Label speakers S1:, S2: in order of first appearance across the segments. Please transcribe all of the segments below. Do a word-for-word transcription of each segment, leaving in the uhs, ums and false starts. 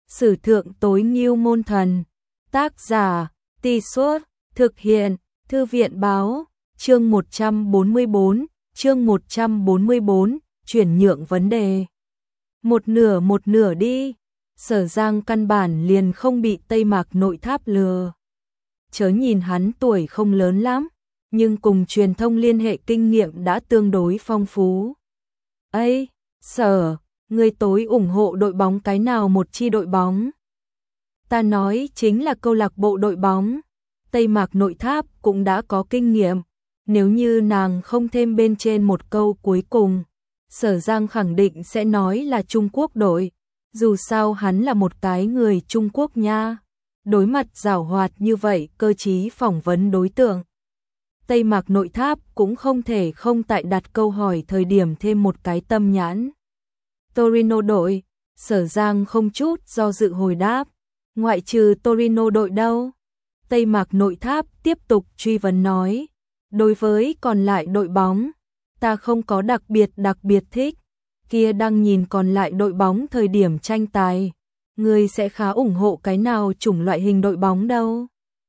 S1: Sử thượng tối ngưu môn thần. Tác giả, Tì Suốt, thực hiện, Thư viện báo, chương một trăm bốn mươi bốn, chương một trăm bốn mươi bốn, chuyển nhượng vấn đề. Một nửa một nửa đi, Sở Giang căn bản liền không bị Tây Mạc Nội Tháp lừa. Chớ nhìn hắn tuổi không lớn lắm, nhưng cùng truyền thông liên hệ kinh nghiệm đã tương đối phong phú. Ây, Sở, người tối ủng hộ đội bóng cái nào một chi đội bóng? Ta nói chính là câu lạc bộ đội bóng. Tây Mạc Nội Tháp cũng đã có kinh nghiệm. Nếu như nàng không thêm bên trên một câu cuối cùng, Sở Giang khẳng định sẽ nói là Trung Quốc đội. Dù sao hắn là một cái người Trung Quốc nha. Đối mặt giảo hoạt như vậy cơ trí phỏng vấn đối tượng. Tây Mạc Nội Tháp cũng không thể không tại đặt câu hỏi thời điểm thêm một cái tâm nhãn. Torino đội, Sở Giang không chút do dự hồi đáp. Ngoại trừ Torino đội đâu? Tây Mạc Nội Tháp tiếp tục truy vấn nói. Đối với còn lại đội bóng, ta không có đặc biệt đặc biệt thích. Kia đang nhìn còn lại đội bóng thời điểm tranh tài. Người sẽ khá ủng hộ cái nào chủng loại hình đội bóng đâu?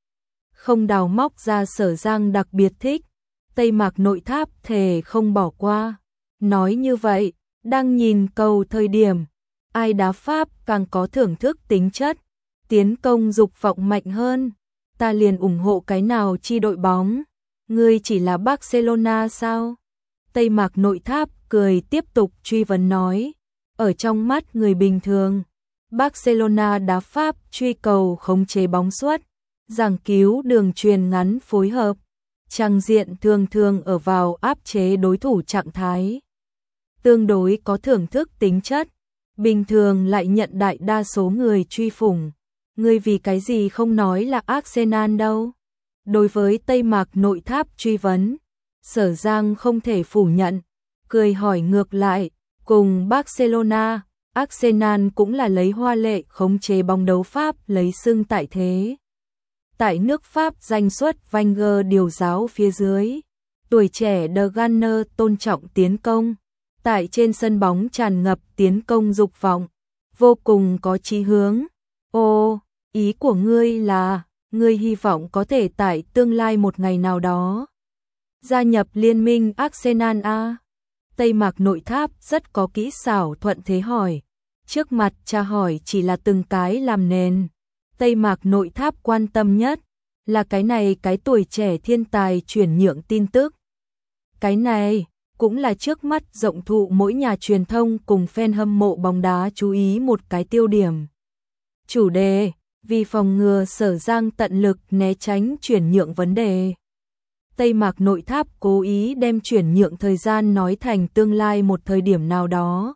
S1: Không đào móc ra Sở Giang đặc biệt thích. Tây Mạc Nội Tháp thề không bỏ qua. Nói như vậy, đang nhìn cầu thời điểm, ai đá Pháp càng có thưởng thức tính chất, tiến công dục vọng mạnh hơn, ta liền ủng hộ cái nào chi đội bóng. Ngươi chỉ là Barcelona sao? Tây Mạc Nội Tháp cười tiếp tục truy vấn nói. Ở trong mắt người bình thường, Barcelona đá Pháp truy cầu khống chế bóng suất, giảng cứu đường truyền ngắn phối hợp, trang diện thường thường ở vào áp chế đối thủ trạng thái. Tương đối có thưởng thức tính chất, bình thường lại nhận đại đa số người truy phủng. Ngươi vì cái gì không nói là Arsenal đâu? Đối với Tây Mạc Nội Tháp truy vấn, Sở Giang không thể phủ nhận, cười hỏi ngược lại, cùng Barcelona, Arsenal cũng là lấy hoa lệ khống chế bóng đấu Pháp lấy xưng tại thế. Tại nước Pháp danh xuất Wenger điều giáo phía dưới, tuổi trẻ De Ganner tôn trọng tiến công. Tại trên sân bóng tràn ngập tiến công dục vọng, vô cùng có chí hướng. Ô, ý của ngươi là, ngươi hy vọng có thể tại tương lai một ngày nào đó gia nhập liên minh Arsenal a? Tây Mạc Nội Tháp rất có kỹ xảo thuận thế hỏi. Trước mặt tra hỏi chỉ là từng cái làm nền. Tây Mạc Nội Tháp quan tâm nhất là cái này cái tuổi trẻ thiên tài chuyển nhượng tin tức. Cái này cũng là trước mắt rộng thụ mỗi nhà truyền thông cùng fan hâm mộ bóng đá chú ý một cái tiêu điểm. Chủ đề, vì phòng ngừa Sở Giang tận lực né tránh chuyển nhượng vấn đề. Tây Mạc Nội Tháp cố ý đem chuyển nhượng thời gian nói thành tương lai một thời điểm nào đó,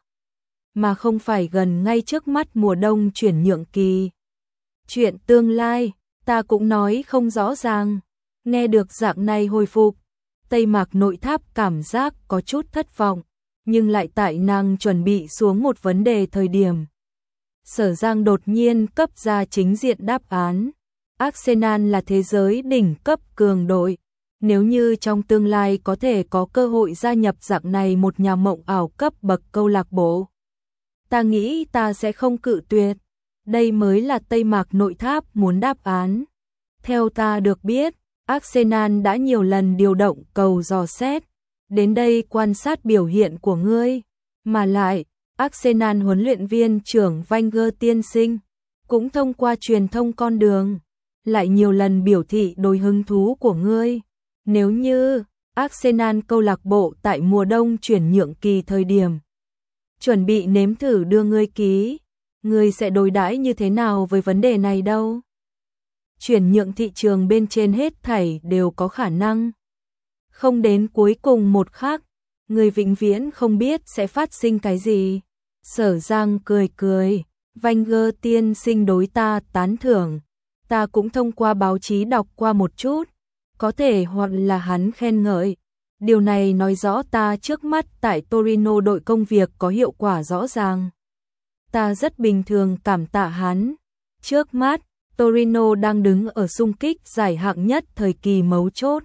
S1: mà không phải gần ngay trước mắt mùa đông chuyển nhượng kỳ. Chuyện tương lai, ta cũng nói không rõ ràng. Nghe được dạng này hồi phục, Tây Mạc Nội Tháp cảm giác có chút thất vọng, nhưng lại tại nàng chuẩn bị xuống một vấn đề thời điểm. Sở Giang đột nhiên cấp ra chính diện đáp án. Arsenal là thế giới đỉnh cấp cường đội. Nếu như trong tương lai có thể có cơ hội gia nhập dạng này một nhà mộng ảo cấp bậc câu lạc bộ, ta nghĩ ta sẽ không cự tuyệt. Đây mới là Tây Mạc Nội Tháp muốn đáp án. Theo ta được biết, Arsenal đã nhiều lần điều động cầu dò xét đến đây quan sát biểu hiện của ngươi, mà lại Arsenal huấn luyện viên trưởng Wenger tiên sinh cũng thông qua truyền thông con đường lại nhiều lần biểu thị đối hứng thú của ngươi. Nếu như Arsenal câu lạc bộ tại mùa đông chuyển nhượng kỳ thời điểm chuẩn bị nếm thử đưa ngươi ký, ngươi sẽ đối đãi như thế nào với vấn đề này đâu? Chuyển nhượng thị trường bên trên hết thảy đều có khả năng. Không đến cuối cùng một khắc, người vĩnh viễn không biết sẽ phát sinh cái gì. Sở Giang cười cười, Wenger tiên sinh đối ta tán thưởng, ta cũng thông qua báo chí đọc qua một chút, có thể hoặc là hắn khen ngợi. Điều này nói rõ ta trước mắt tại Torino đội công việc có hiệu quả rõ ràng. Ta rất bình thường cảm tạ hắn. Trước mắt, Torino đang đứng ở xung kích giải hạng nhất thời kỳ mấu chốt.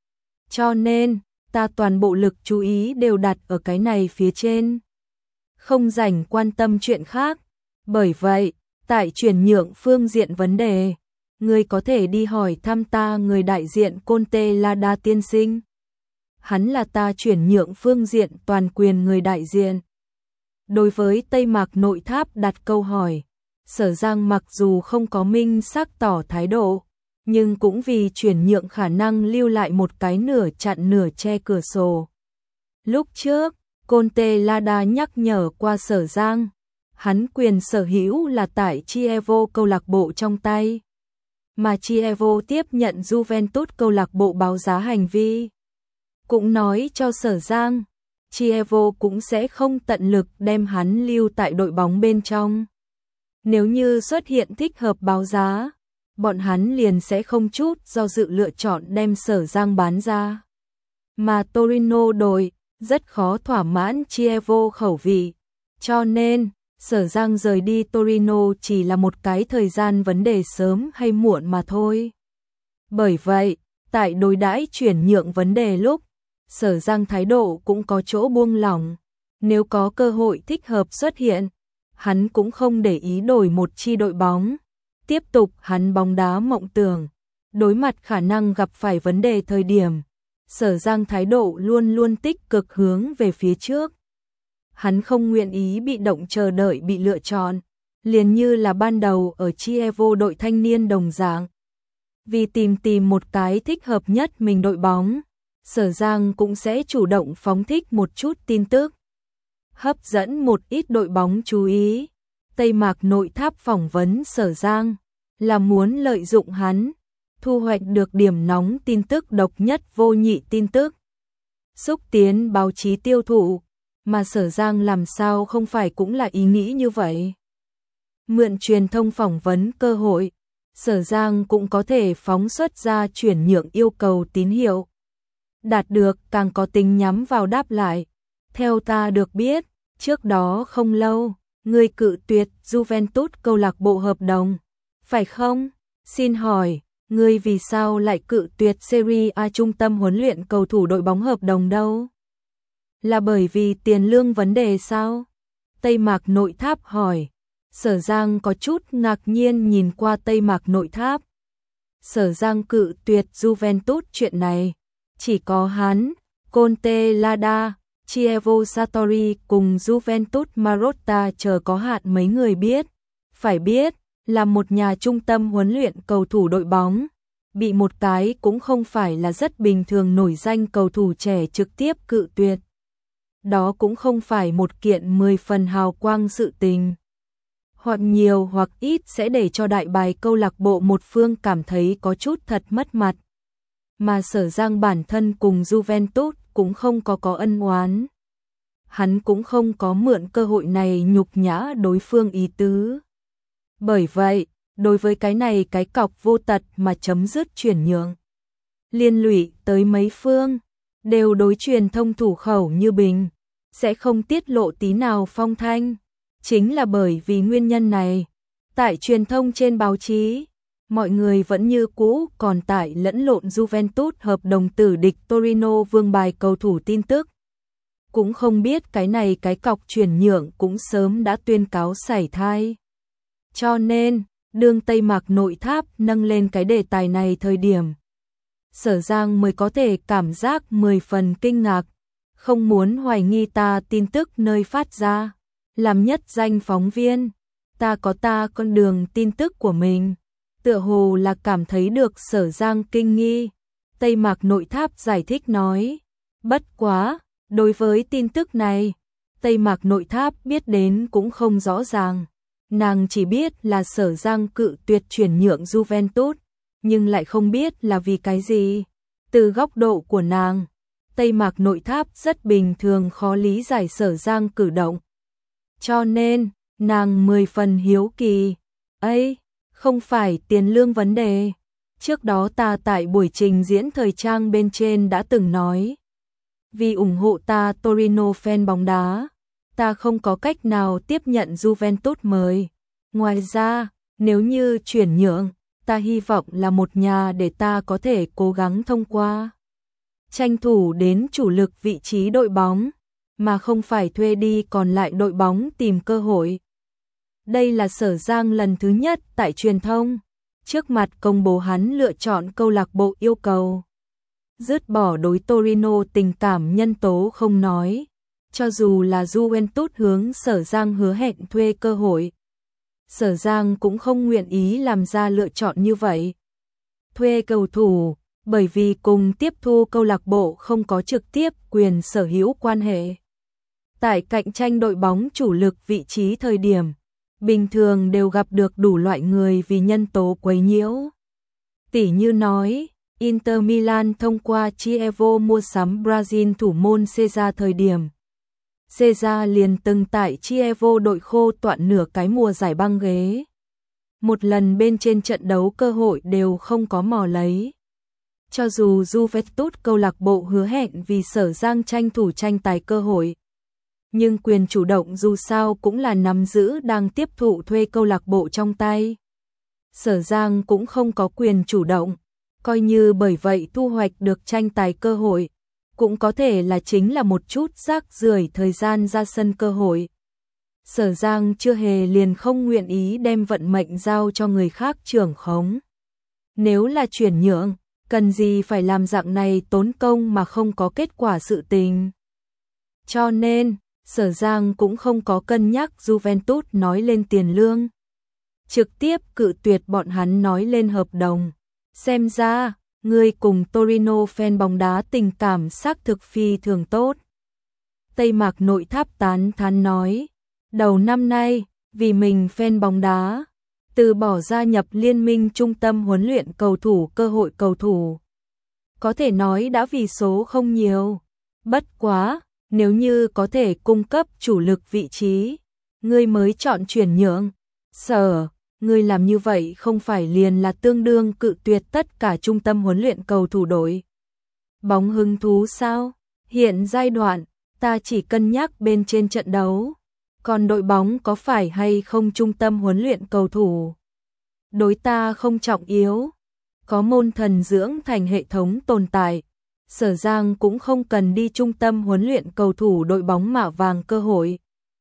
S1: Cho nên, ta toàn bộ lực chú ý đều đặt ở cái này phía trên. Không rảnh quan tâm chuyện khác. Bởi vậy, Tại chuyển nhượng phương diện vấn đề, ngươi có thể đi hỏi thăm ta người đại diện Conte Lada tiên sinh. Hắn là ta chuyển nhượng phương diện toàn quyền người đại diện. Đối với Tây Mạc Nội Tháp đặt câu hỏi, Sở Giang mặc dù không có minh xác tỏ thái độ, nhưng cũng vì chuyển nhượng khả năng lưu lại một cái nửa chặn nửa che cửa sổ. Lúc trước, Conte Lada nhắc nhở qua Sở Giang, hắn quyền sở hữu là tại Chievo câu lạc bộ trong tay, mà Chievo tiếp nhận Juventus câu lạc bộ báo giá hành vi. Cũng nói cho Sở Giang, Chievo cũng sẽ không tận lực đem hắn lưu tại đội bóng bên trong. Nếu như xuất hiện thích hợp báo giá, bọn hắn liền sẽ không chút do dự lựa chọn đem Sở Giang bán ra. Mà Torino đội rất khó thỏa mãn Chievo khẩu vị, cho nên Sở Giang rời đi Torino chỉ là một cái thời gian vấn đề sớm hay muộn mà thôi. Bởi vậy, tại đối đãi chuyển nhượng vấn đề lúc, Sở Giang thái độ cũng có chỗ buông lỏng. Nếu có cơ hội thích hợp xuất hiện, hắn cũng không để ý đổi một chi đội bóng. Tiếp tục hắn bóng đá mộng tưởng. Đối mặt khả năng gặp phải vấn đề thời điểm, Sở Giang thái độ luôn luôn tích cực hướng về phía trước. Hắn không nguyện ý bị động chờ đợi bị lựa chọn, liền như là ban đầu ở Chievo đội thanh niên đồng dạng. Vì tìm tìm một cái thích hợp nhất mình đội bóng, Sở Giang cũng sẽ chủ động phóng thích một chút tin tức, hấp dẫn một ít đội bóng chú ý. Tây Mạc Nội Tháp phỏng vấn Sở Giang là muốn lợi dụng hắn, thu hoạch được điểm nóng tin tức độc nhất vô nhị tin tức, xúc tiến báo chí tiêu thụ, mà Sở Giang làm sao không phải cũng là ý nghĩ như vậy. Mượn truyền thông phỏng vấn cơ hội, Sở Giang cũng có thể phóng xuất ra chuyển nhượng yêu cầu tín hiệu. Đạt được càng có tính nhắm vào đáp lại. Theo ta được biết, trước đó không lâu, ngươi cự tuyệt Juventus câu lạc bộ hợp đồng, phải không? Xin hỏi, ngươi vì sao lại cự tuyệt Serie A trung tâm huấn luyện cầu thủ đội bóng hợp đồng đâu? Là bởi vì tiền lương vấn đề sao? Tây Mạc Nội Tháp hỏi. Sở Giang có chút ngạc nhiên nhìn qua Tây Mạc Nội Tháp. Sở Giang cự tuyệt Juventus chuyện này, chỉ có hắn, Conte Lada, Chievo Sartori cùng Juventus Marotta chờ có hạn mấy người biết. Phải biết, là một nhà trung tâm huấn luyện cầu thủ đội bóng, bị một cái cũng không phải là rất bình thường nổi danh cầu thủ trẻ trực tiếp cự tuyệt. Đó cũng không phải một kiện mười phần hào quang sự tình. Hoặc nhiều hoặc ít sẽ để cho đại bài câu lạc bộ một phương cảm thấy có chút thật mất mặt. Mà Sở Giang bản thân cùng Juventus cũng không có có ân oán. Hắn cũng không có mượn cơ hội này nhục nhã đối phương ý tứ. Bởi vậy, đối với cái này cái cọc vô tật mà chấm dứt chuyển nhượng, liên lụy tới mấy phương, đều đối truyền thông thủ khẩu như bình, sẽ không tiết lộ tí nào phong thanh. Chính là bởi vì nguyên nhân này, tại truyền thông trên báo chí, mọi người vẫn như cũ còn tại lẫn lộn Juventus hợp đồng tử địch Torino vương bài cầu thủ tin tức. Cũng không biết cái này cái cọc chuyển nhượng cũng sớm đã tuyên cáo sảy thai. Cho nên, đương Tây Mạc Nội Tháp nâng lên cái đề tài này thời điểm, Sở Giang mới có thể cảm giác mười phần kinh ngạc, không muốn hoài nghi ta tin tức nơi phát ra. Làm nhất danh phóng viên, ta có ta con đường tin tức của mình, tựa hồ là cảm thấy được Sở Giang kinh nghi. Tây Mạc Nội Tháp giải thích nói, bất quá, đối với tin tức này, Tây Mạc Nội Tháp biết đến cũng không rõ ràng. Nàng chỉ biết là Sở Giang cự tuyệt chuyển nhượng Juventus, nhưng lại không biết là vì cái gì. Từ góc độ của nàng, Tây Mạc Nội Tháp rất bình thường khó lý giải Sở Giang cử động. Cho nên, nàng mười phần hiếu kỳ. Ấy, không phải tiền lương vấn đề. Trước đó ta tại buổi trình diễn thời trang bên trên đã từng nói. Vì ủng hộ ta Torino fan bóng đá, ta không có cách nào tiếp nhận Juventus mời. Ngoài ra, nếu như chuyển nhượng, ta hy vọng là một nhà để ta có thể cố gắng thông qua. Tranh thủ đến chủ lực vị trí đội bóng, mà không phải thuê đi còn lại đội bóng tìm cơ hội. Đây là Sở Giang lần thứ nhất tại truyền thông trước mặt công bố hắn lựa chọn câu lạc bộ yêu cầu dứt bỏ đối Torino tình cảm nhân tố không nói, cho dù là Juventus hướng Sở Giang hứa hẹn thuê cơ hội, Sở Giang cũng không nguyện ý làm ra lựa chọn như vậy. Thuê cầu thủ, bởi vì cùng tiếp thu câu lạc bộ không có trực tiếp quyền sở hữu quan hệ. Tại cạnh tranh đội bóng chủ lực vị trí thời điểm, bình thường đều gặp được đủ loại người vì nhân tố quấy nhiễu. Tỷ như nói, Inter Milan thông qua Chievo mua sắm Brazil thủ môn Cesar thời điểm. Cesar liền từng tại Chievo đội khô toạn nửa cái mùa giải băng ghế. Một lần bên trên trận đấu cơ hội đều không có mò lấy. Cho dù Juventus câu lạc bộ hứa hẹn vì Sở Giang tranh thủ tranh tài cơ hội, nhưng quyền chủ động dù sao cũng là nắm giữ đang tiếp thụ thuê câu lạc bộ trong tay. Sở Giang cũng không có quyền chủ động, coi như bởi vậy thu hoạch được tranh tài cơ hội, cũng có thể là chính là một chút rác rưởi thời gian ra sân cơ hội. Sở Giang chưa hề liền không nguyện ý đem vận mệnh giao cho người khác trưởng khống. Nếu là chuyển nhượng, cần gì phải làm dạng này tốn công mà không có kết quả sự tình. Cho nên, Sở Giang cũng không có cân nhắc Juventus nói lên tiền lương. Trực tiếp cự tuyệt bọn hắn nói lên hợp đồng. Xem ra, người cùng Torino fan bóng đá tình cảm xác thực phi thường tốt. Tây Mạc Nội Tháp tán thán nói, đầu năm nay, vì mình fan bóng đá, từ bỏ gia nhập liên minh trung tâm huấn luyện cầu thủ cơ hội cầu thủ. Có thể nói đã vì số không nhiều. Bất quá, nếu như có thể cung cấp chủ lực vị trí, ngươi mới chọn chuyển nhượng. Sở, ngươi làm như vậy không phải liền là tương đương cự tuyệt tất cả trung tâm huấn luyện cầu thủ đội bóng hứng thú sao? Hiện giai đoạn, ta chỉ cân nhắc bên trên trận đấu. Còn đội bóng có phải hay không trung tâm huấn luyện cầu thủ? Đối ta không trọng yếu. Có môn thần dưỡng thành hệ thống tồn tại. Sở Giang cũng không cần đi trung tâm huấn luyện cầu thủ đội bóng mạ vàng cơ hội.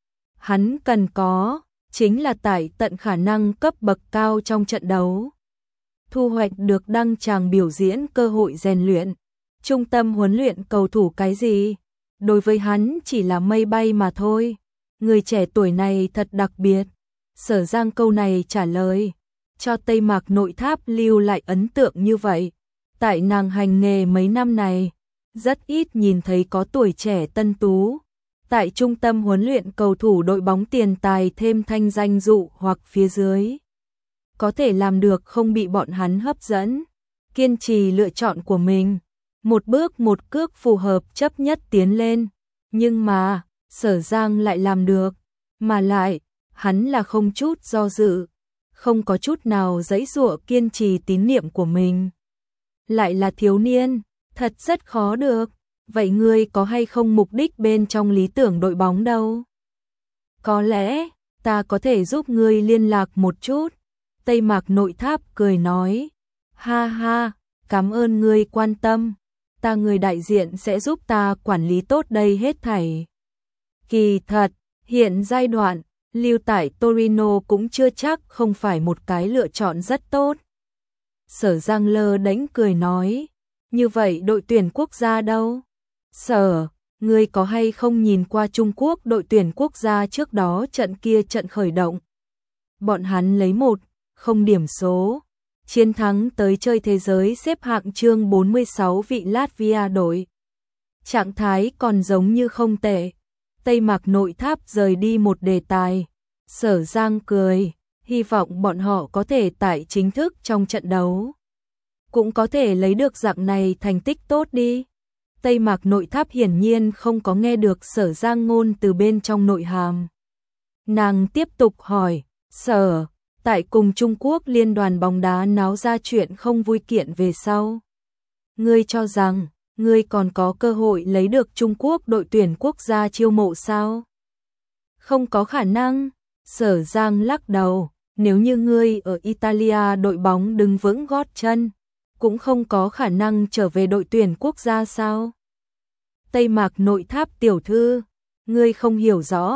S1: Hắn cần có, chính là tải tận khả năng cấp bậc cao trong trận đấu. Thu hoạch được đăng tràng biểu diễn cơ hội rèn luyện. Trung tâm huấn luyện cầu thủ cái gì? Đối với hắn chỉ là mây bay mà thôi. Người trẻ tuổi này thật đặc biệt. Sở Giang câu này trả lời, cho Tây Mạc Nội Tháp lưu lại ấn tượng như vậy. Tại nàng hành nghề mấy năm này, rất ít nhìn thấy có tuổi trẻ tân tú. Tại trung tâm huấn luyện cầu thủ đội bóng tiền tài thêm thanh danh dụ hoặc phía dưới. Có thể làm được không bị bọn hắn hấp dẫn. Kiên trì lựa chọn của mình. Một bước một cước phù hợp chấp nhất tiến lên. Nhưng mà, Sở Giang lại làm được. Mà lại, hắn là không chút do dự. Không có chút nào giãy giụa kiên trì tín niệm của mình. Lại là thiếu niên, thật rất khó được. Vậy ngươi có hay không mục đích bên trong lý tưởng đội bóng đâu? Có lẽ, ta có thể giúp ngươi liên lạc một chút. Tây Mạc Nội Tháp cười nói. Ha ha, cảm ơn ngươi quan tâm. Ta người đại diện sẽ giúp ta quản lý tốt đây hết thảy. Kỳ thật, hiện giai đoạn, lưu tại Torino cũng chưa chắc không phải một cái lựa chọn rất tốt. Sở Giang lơ đánh cười nói. Như vậy đội tuyển quốc gia đâu? Sở, ngươi có hay không nhìn qua Trung Quốc đội tuyển quốc gia trước đó trận kia trận khởi động? Bọn hắn lấy một, không điểm số. Chiến thắng tới chơi thế giới xếp hạng chương bốn mươi sáu vị Latvia đội. Trạng thái còn giống như không tệ. Tây Mạc Nội Tháp rời đi một đề tài. Sở Giang cười, hy vọng bọn họ có thể tại chính thức trong trận đấu. Cũng có thể lấy được dạng này thành tích tốt đi. Tây Mạc Nội Tháp hiển nhiên không có nghe được Sở Giang ngôn từ bên trong nội hàm. Nàng tiếp tục hỏi, Sở, tại cùng Trung Quốc liên đoàn bóng đá náo ra chuyện không vui kiện về sau. Ngươi cho rằng, ngươi còn có cơ hội lấy được Trung Quốc đội tuyển quốc gia chiêu mộ sao? Không có khả năng. Sở Giang lắc đầu, nếu như ngươi ở Italia đội bóng đứng vững gót chân, cũng không có khả năng trở về đội tuyển quốc gia sao? Tây Mạc Nội Tháp tiểu thư, ngươi không hiểu rõ,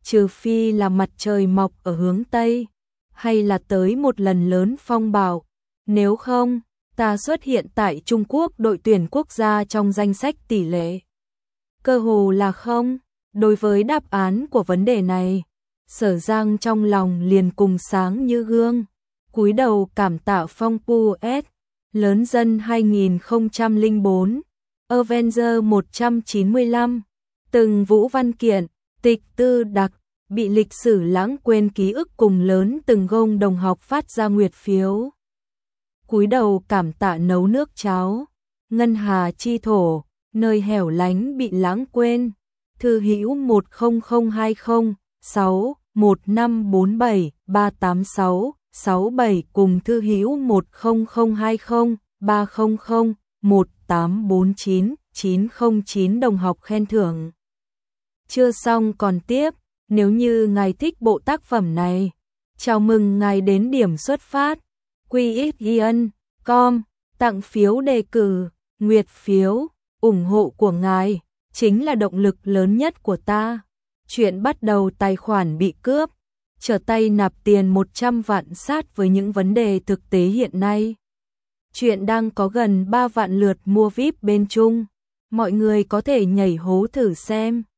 S1: trừ phi là mặt trời mọc ở hướng Tây, hay là tới một lần lớn phong bạo, nếu không, ta xuất hiện tại Trung Quốc đội tuyển quốc gia trong danh sách tỷ lệ. Cơ hồ là không, đối với đáp án của vấn đề này, Sở Giang trong lòng liền cùng sáng như gương, cúi đầu cảm tạ Phong Pu S, lớn dân hai nghìn không trăm lẻ bốn, Avenger một trăm chín mươi lăm, từng Vũ Văn Kiện, Tịch Tư Đặc, bị lịch sử lãng quên ký ức cùng lớn từng gông đồng học phát ra nguyệt phiếu. Cúi đầu cảm tạ nấu nước cháo, ngân hà chi thổ, nơi hẻo lánh bị lãng quên, thư hữu một không không hai không sáu một năm bốn bảy ba tám sáu sáu bảy cùng thư hữu một không không hai không ba không không một tám bốn chín chín không chín đồng học khen thưởng. Chưa xong còn tiếp, nếu như ngài thích bộ tác phẩm này, chào mừng ngài đến điểm xuất phát quy x i n chấm com, tặng phiếu đề cử, nguyệt phiếu, ủng hộ của ngài chính là động lực lớn nhất của ta. Chuyện bắt đầu tài khoản bị cướp, trở tay nạp tiền một trăm vạn sát với những vấn đề thực tế hiện nay. Chuyện đang có gần ba vạn lượt mua vi ai pi bên Trung, mọi người có thể nhảy hố thử xem.